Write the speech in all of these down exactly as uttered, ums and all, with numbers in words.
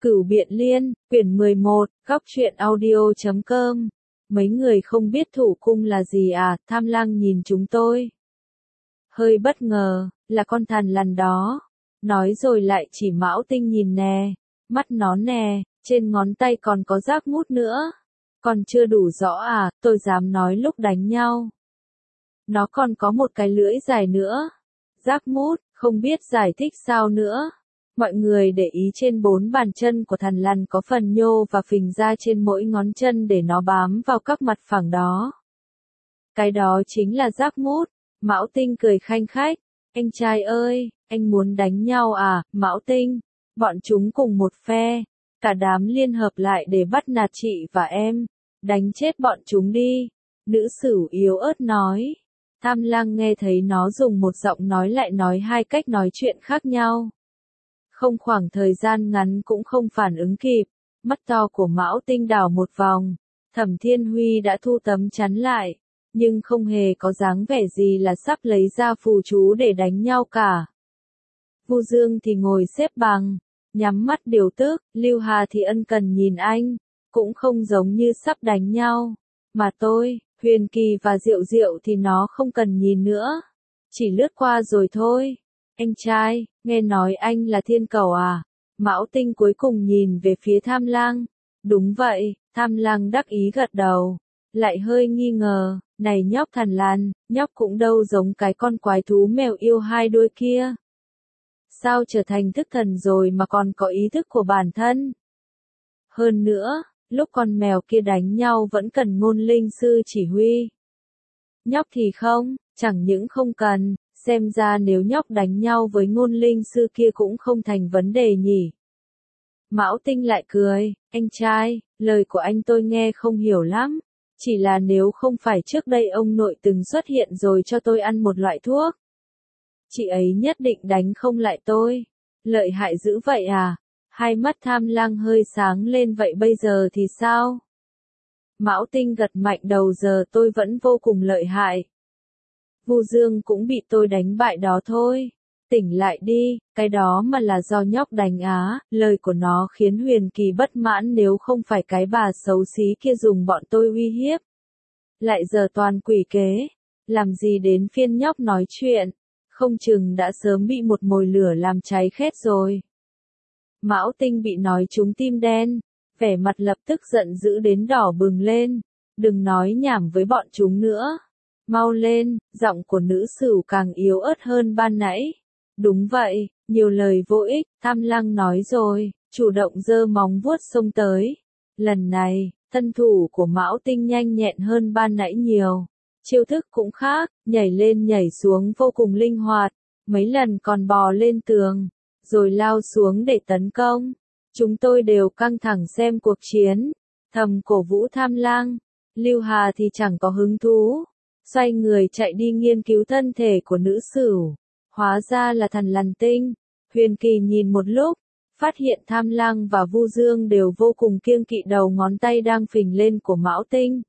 Cửu Biện Liên, quyển mười một, góc truyện audio chấm com. Mấy người không biết thủ cung là gì à, Tham Lang nhìn chúng tôi. Hơi bất ngờ, là con thằn lằn đó. Nói rồi lại chỉ Mão Tinh nhìn nè, mắt nó nè, trên ngón tay còn có giác mút nữa. Còn chưa đủ rõ à, tôi dám nói lúc đánh nhau. Nó còn có một cái lưỡi dài nữa. Giác mút, không biết giải thích sao nữa. Mọi người để ý trên bốn bàn chân của thằn lằn có phần nhô và phình ra trên mỗi ngón chân để nó bám vào các mặt phẳng đó. Cái đó chính là giác mút. Mão Tinh cười khanh khách. Anh trai ơi, anh muốn đánh nhau à, Mão Tinh? Bọn chúng cùng một phe. Cả đám liên hợp lại để bắt nạt chị và em. Đánh chết bọn chúng đi. Nữ sửu yếu ớt nói. Tham Lang nghe thấy nó dùng một giọng nói lại nói hai cách nói chuyện khác nhau. Không khoảng thời gian ngắn cũng không phản ứng kịp, mắt to của Mão Tinh đảo một vòng, Thẩm Thiên Huy đã thu tấm chắn lại, nhưng không hề có dáng vẻ gì là sắp lấy ra phù chú để đánh nhau cả. Vu Dương thì ngồi xếp bằng, nhắm mắt điều tức, Lưu Hà thì ân cần nhìn anh, cũng không giống như sắp đánh nhau, mà tôi, Huyền Kỳ và Diệu Diệu thì nó không cần nhìn nữa, chỉ lướt qua rồi thôi. Anh trai, nghe nói anh là thiên cầu à? Mão Tinh cuối cùng nhìn về phía Tham Lang. Đúng vậy, Tham Lang đắc ý gật đầu. Lại hơi nghi ngờ, này nhóc thằn lằn, nhóc cũng đâu giống cái con quái thú mèo yêu hai đuôi kia. Sao trở thành thức thần rồi mà còn có ý thức của bản thân? Hơn nữa, lúc con mèo kia đánh nhau vẫn cần ngôn linh sư chỉ huy. Nhóc thì không, chẳng những không cần. Xem ra nếu nhóc đánh nhau với ngôn linh sư kia cũng không thành vấn đề nhỉ. Mão Tinh lại cười, anh trai, lời của anh tôi nghe không hiểu lắm. Chỉ là nếu không phải trước đây ông nội từng xuất hiện rồi cho tôi ăn một loại thuốc. Chị ấy nhất định đánh không lại tôi. Lợi hại dữ vậy à? Hai mắt Tham Lang hơi sáng lên vậy bây giờ thì sao? Mão Tinh gật mạnh đầu giờ tôi vẫn vô cùng lợi hại. Vu Dương cũng bị tôi đánh bại đó thôi. Tỉnh lại đi, cái đó mà là do nhóc đánh á, lời của nó khiến Huyền Kỳ bất mãn nếu không phải cái bà xấu xí kia dùng bọn tôi uy hiếp. Lại giờ toàn quỷ kế, làm gì đến phiên nhóc nói chuyện, không chừng đã sớm bị một mồi lửa làm cháy khét rồi. Mão Tinh bị nói trúng tim đen, vẻ mặt lập tức giận dữ đến đỏ bừng lên, đừng nói nhảm với bọn chúng nữa. Mau lên, giọng của nữ sửu càng yếu ớt hơn ban nãy. Đúng vậy, nhiều lời vô ích, Tham Lang nói rồi, chủ động giơ móng vuốt xông tới. Lần này, thân thủ của Mão Tinh nhanh nhẹn hơn ban nãy nhiều. Chiêu thức cũng khác, nhảy lên nhảy xuống vô cùng linh hoạt, mấy lần còn bò lên tường, rồi lao xuống để tấn công. Chúng tôi đều căng thẳng xem cuộc chiến, thầm cổ vũ Tham Lang. Lưu Hà thì chẳng có hứng thú. Xoay người chạy đi nghiên cứu thân thể của nữ sửu. Hóa ra là thằn lằn tinh. Huyền Kỳ nhìn một lúc, phát hiện Tham Lang và Vu Dương đều vô cùng kiêng kỵ đầu ngón tay đang phình lên của Mão Tinh.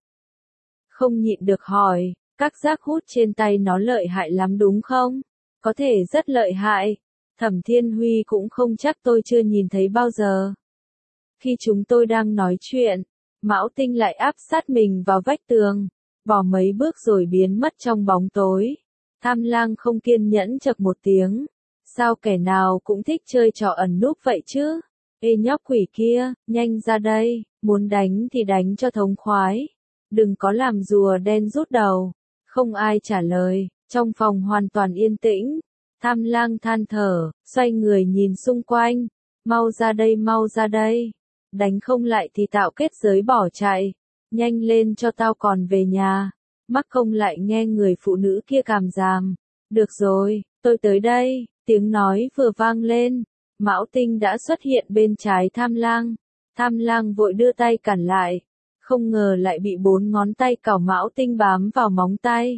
Không nhịn được hỏi, các giác hút trên tay nó lợi hại lắm đúng không? Có thể rất lợi hại. Thẩm Thiên Huy cũng không chắc tôi chưa nhìn thấy bao giờ. Khi chúng tôi đang nói chuyện, Mão Tinh lại áp sát mình vào vách tường. Bỏ mấy bước rồi biến mất trong bóng tối. Tham Lang không kiên nhẫn chậc một tiếng. Sao kẻ nào cũng thích chơi trò ẩn núp vậy chứ? Ê nhóc quỷ kia, nhanh ra đây, muốn đánh thì đánh cho thống khoái. Đừng có làm rùa đen rút đầu. Không ai trả lời, trong phòng hoàn toàn yên tĩnh. Tham Lang than thở, xoay người nhìn xung quanh. Mau ra đây mau ra đây. Đánh không lại thì tạo kết giới bỏ chạy. Nhanh lên cho tao còn về nhà. Mắc không lại nghe người phụ nữ kia càm ràm. Được rồi, tôi tới đây. Tiếng nói vừa vang lên. Mão Tinh đã xuất hiện bên trái Tham Lang. Tham Lang vội đưa tay cản lại. Không ngờ lại bị bốn ngón tay cào Mão Tinh bám vào móng tay.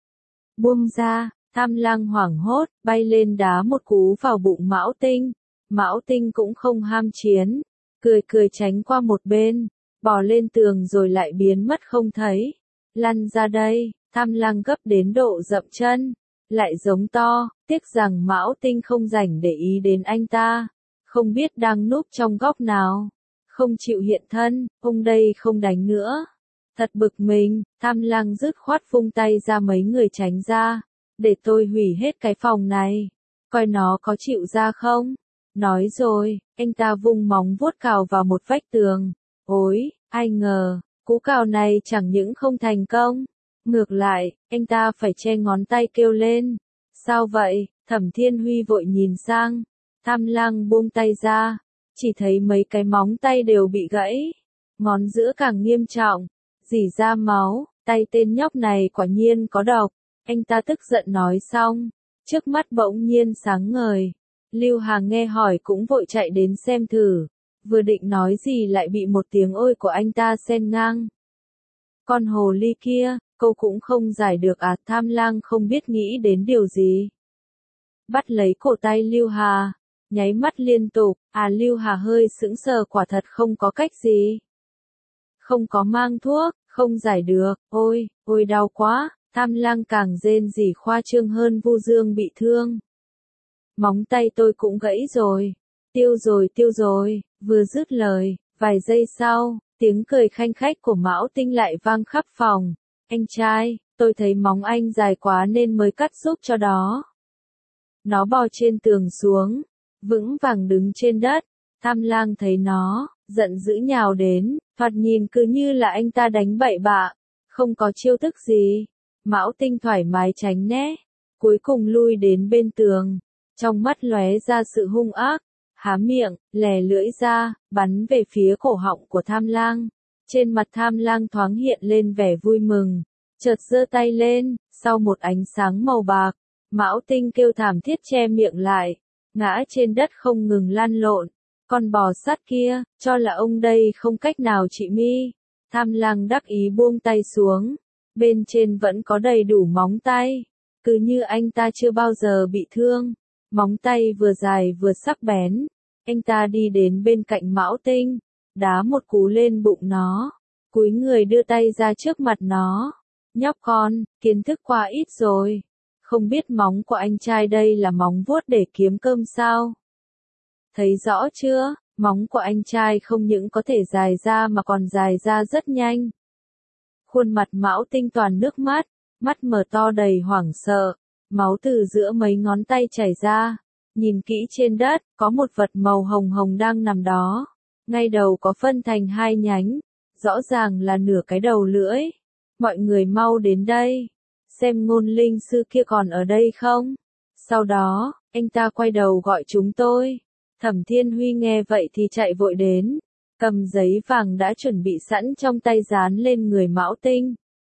Buông ra, Tham Lang hoảng hốt, bay lên đá một cú vào bụng Mão Tinh. Mão Tinh cũng không ham chiến. Cười cười tránh qua một bên. Bò lên tường rồi lại biến mất không thấy. Lăn ra đây, Tham Lang gấp đến độ dậm chân. Lại giống to, tiếc rằng Mão Tinh không rảnh để ý đến anh ta. không biết đang núp trong góc nào, không chịu hiện thân, ông đây không đánh nữa. Thật bực mình, Tham Lang dứt khoát vung tay ra mấy người tránh ra, để tôi hủy hết cái phòng này, coi nó có chịu ra không. Nói rồi, anh ta vung móng vuốt cào vào một vách tường. Ôi, ai ngờ, cú cào này chẳng những không thành công, ngược lại, anh ta phải che ngón tay kêu lên. Sao vậy? Thẩm Thiên Huy vội nhìn sang, Tham Lang buông tay ra, chỉ thấy mấy cái móng tay đều bị gãy, ngón giữa càng nghiêm trọng, rỉ ra máu, tay tên nhóc này quả nhiên có độc. Anh ta tức giận nói xong, trước mắt bỗng nhiên sáng ngời. Lưu Hà nghe hỏi cũng vội chạy đến xem thử, vừa định nói gì lại bị một tiếng ôi của anh ta xen ngang. Con hồ ly kia, câu cũng không giải được à? Tham Lang không biết nghĩ đến điều gì, bắt lấy cổ tay Lưu Hà, nháy mắt liên tục. À, Lưu Hà hơi sững sờ, quả thật không có cách gì, không có mang thuốc, không giải được. Ôi, ôi đau quá. Tham Lang càng rên rỉ khoa trương hơn. Vu Dương bị thương, móng tay tôi cũng gãy rồi, tiêu rồi tiêu rồi. Vừa dứt lời, vài giây sau, tiếng cười khanh khách của Mão Tinh lại vang khắp phòng. Anh trai, tôi thấy móng anh dài quá nên mới cắt giúp cho đó. Nó bò trên tường xuống, vững vàng đứng trên đất. Tham Lang thấy nó, giận dữ nhào đến, thoạt nhìn cứ như là anh ta đánh bậy bạ, không có chiêu thức gì. Mão Tinh thoải mái tránh né, cuối cùng lui đến bên tường, trong mắt lóe ra sự hung ác, há miệng, lè lưỡi ra, bắn về phía cổ họng của Tham Lang. Trên mặt Tham Lang thoáng hiện lên vẻ vui mừng, chợt giơ tay lên, sau một ánh sáng màu bạc, Mão Tinh kêu thảm thiết che miệng lại, ngã trên đất không ngừng lăn lộn. Con bò sát kia, cho là ông đây không cách nào trị mi. Tham Lang đắc ý buông tay xuống, bên trên vẫn có đầy đủ móng tay, cứ như anh ta chưa bao giờ bị thương. Móng tay vừa dài vừa sắc bén. Anh ta đi đến bên cạnh Mão Tinh, đá một cú lên bụng nó, cúi người đưa tay ra trước mặt nó. Nhóc con, kiến thức quá ít rồi, không biết móng của anh trai đây là móng vuốt để kiếm cơm sao? Thấy rõ chưa, móng của anh trai không những có thể dài ra mà còn dài ra rất nhanh. Khuôn mặt Mão Tinh toàn nước mắt, mắt mở to đầy hoảng sợ, máu từ giữa mấy ngón tay chảy ra. Nhìn kỹ trên đất, có một vật màu hồng hồng đang nằm đó. Ngay đầu có phân thành hai nhánh, rõ ràng là nửa cái đầu lưỡi. Mọi người mau đến đây, xem Ngôn Linh sư kia còn ở đây không. Sau đó, anh ta quay đầu gọi chúng tôi. Thẩm Thiên Huy nghe vậy thì chạy vội đến, cầm giấy vàng đã chuẩn bị sẵn trong tay dán lên người Mão Tinh.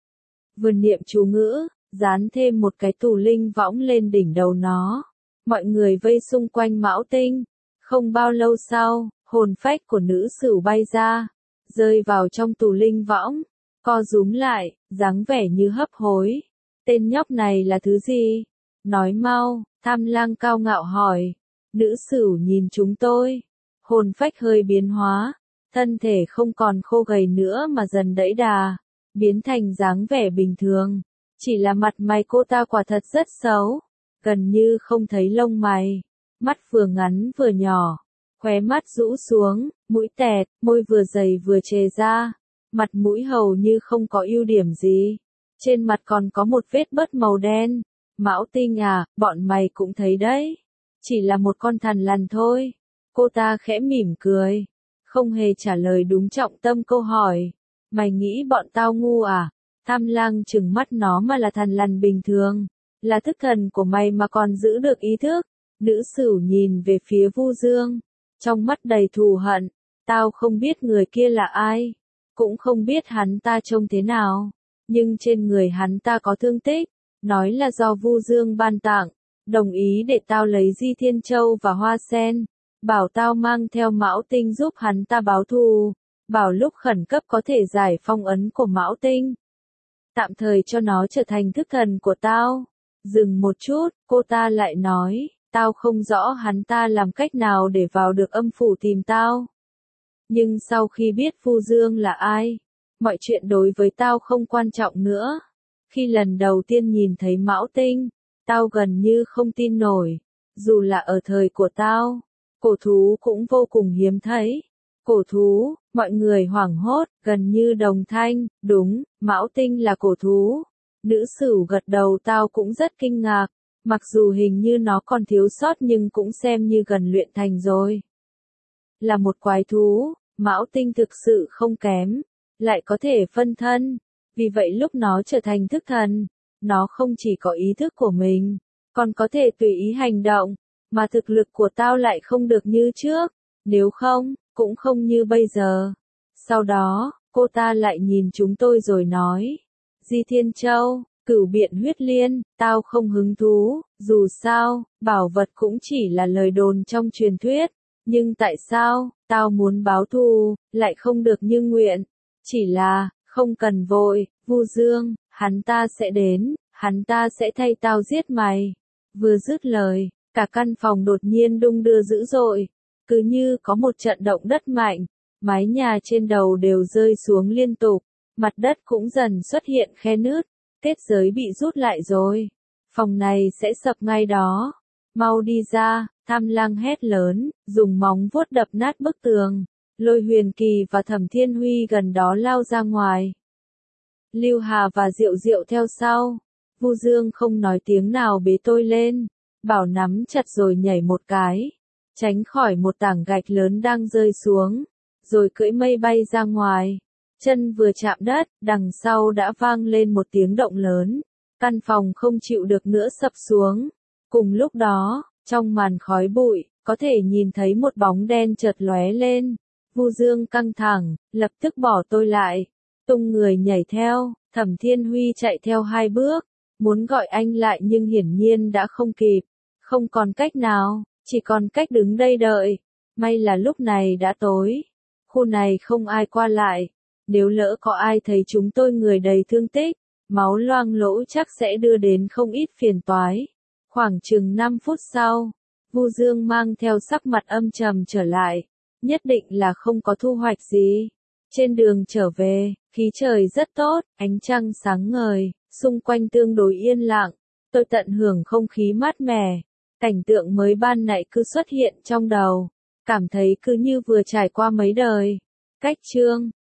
Vừa niệm chú ngữ, dán thêm một cái tù linh võng lên đỉnh đầu nó. Mọi người vây xung quanh Mão Tinh. Không bao lâu sau, hồn phách của nữ sửu bay ra, rơi vào trong tù linh võng, co rúm lại, dáng vẻ như hấp hối. Tên nhóc này là thứ gì? Nói mau, Tham Lang cao ngạo hỏi. Nữ sửu nhìn chúng tôi, hồn phách hơi biến hóa, thân thể không còn khô gầy nữa mà dần đẫy đà, biến thành dáng vẻ bình thường. Chỉ là mặt mày cô ta quả thật rất xấu, gần như không thấy lông mày, mắt vừa ngắn vừa nhỏ, khóe mắt rũ xuống, mũi tẹt, môi vừa dày vừa chề ra, mặt mũi hầu như không có ưu điểm gì, trên mặt còn có một vết bớt màu đen. Mão Tinh à, bọn mày cũng thấy đấy, chỉ là một con thằn lằn thôi. Cô ta khẽ mỉm cười, không hề trả lời đúng trọng tâm câu hỏi. Mày nghĩ bọn tao ngu à? Tham Lang trừng mắt nó mà là thằn lằn bình thường, là thức thần của mày mà còn giữ được ý thức. Nữ sửu nhìn về phía Vu Dương, trong mắt đầy thù hận. Tao không biết người kia là ai, cũng không biết hắn ta trông thế nào, nhưng trên người hắn ta có thương tích, nói là do Vu Dương ban tặng, đồng ý để tao lấy Di Thiên Châu và Hoa Sen, bảo tao mang theo Mão Tinh giúp hắn ta báo thù, bảo lúc khẩn cấp có thể giải phong ấn của Mão Tinh, tạm thời cho nó trở thành thức thần của tao. Dừng một chút, cô ta lại nói, tao không rõ hắn ta làm cách nào để vào được âm phủ tìm tao. Nhưng sau khi biết Vu Dương là ai, mọi chuyện đối với tao không quan trọng nữa. Khi lần đầu tiên nhìn thấy Mão Tinh, tao gần như không tin nổi, dù là ở thời của tao, Cổ thú cũng vô cùng hiếm thấy. Cổ thú, mọi người hoảng hốt, gần như đồng thanh, đúng, Mão Tinh là cổ thú. Nữ Sửu gật đầu, tao cũng rất kinh ngạc, mặc dù hình như nó còn thiếu sót nhưng cũng xem như gần luyện thành rồi. Là một quái thú, Mão Tinh thực sự không kém, lại có thể phân thân, vì vậy lúc nó trở thành thức thần, nó không chỉ có ý thức của mình, còn có thể tùy ý hành động, mà thực lực của tao lại không được như trước, nếu không, cũng không như bây giờ. Sau đó, cô ta lại nhìn chúng tôi rồi nói, Di Thiên Châu, Cửu Biện Huyết Liên, tao không hứng thú, dù sao, bảo vật cũng chỉ là lời đồn trong truyền thuyết, nhưng tại sao, tao muốn báo thù, lại không được như nguyện, chỉ là, không cần vội, Vu Dương, hắn ta sẽ đến, hắn ta sẽ thay tao giết mày. Vừa dứt lời, cả căn phòng đột nhiên đung đưa dữ dội, cứ như có một trận động đất mạnh, mái nhà trên đầu đều rơi xuống liên tục, mặt đất cũng dần xuất hiện khe nứt, kết giới bị rút lại rồi, phòng này sẽ sập ngay đó, mau đi ra, Tham Lang hét lớn, dùng móng vuốt đập nát bức tường, Lôi Huyền Kỳ và Thẩm Thiên Huy gần đó lao ra ngoài. Lưu Hà và Diệu Diệu theo sau, Vu Dương không nói tiếng nào bế tôi lên, bảo nắm chặt rồi nhảy một cái, tránh khỏi một tảng gạch lớn đang rơi xuống, rồi cưỡi mây bay ra ngoài. Chân vừa chạm đất, đằng sau đã vang lên một tiếng động lớn, căn phòng không chịu được nữa sập xuống. Cùng lúc đó, trong màn khói bụi, có thể nhìn thấy một bóng đen chợt lóe lên. Vu Dương căng thẳng, lập tức bỏ tôi lại, tung người nhảy theo, Thẩm Thiên Huy chạy theo hai bước, muốn gọi anh lại nhưng hiển nhiên đã không kịp, không còn cách nào, chỉ còn cách đứng đây đợi. May là lúc này đã tối, khu này không ai qua lại, nếu lỡ có ai thấy chúng tôi người đầy thương tích, máu loang lỗ chắc sẽ đưa đến không ít phiền toái. Khoảng chừng năm phút sau, Vu Dương mang theo sắc mặt âm trầm trở lại, nhất định là không có thu hoạch gì. Trên đường trở về, khí trời rất tốt, ánh trăng sáng ngời, xung quanh tương đối yên lặng, tôi tận hưởng không khí mát mẻ, cảnh tượng mới ban nãy cứ xuất hiện trong đầu, cảm thấy cứ như vừa trải qua mấy đời. Cách chương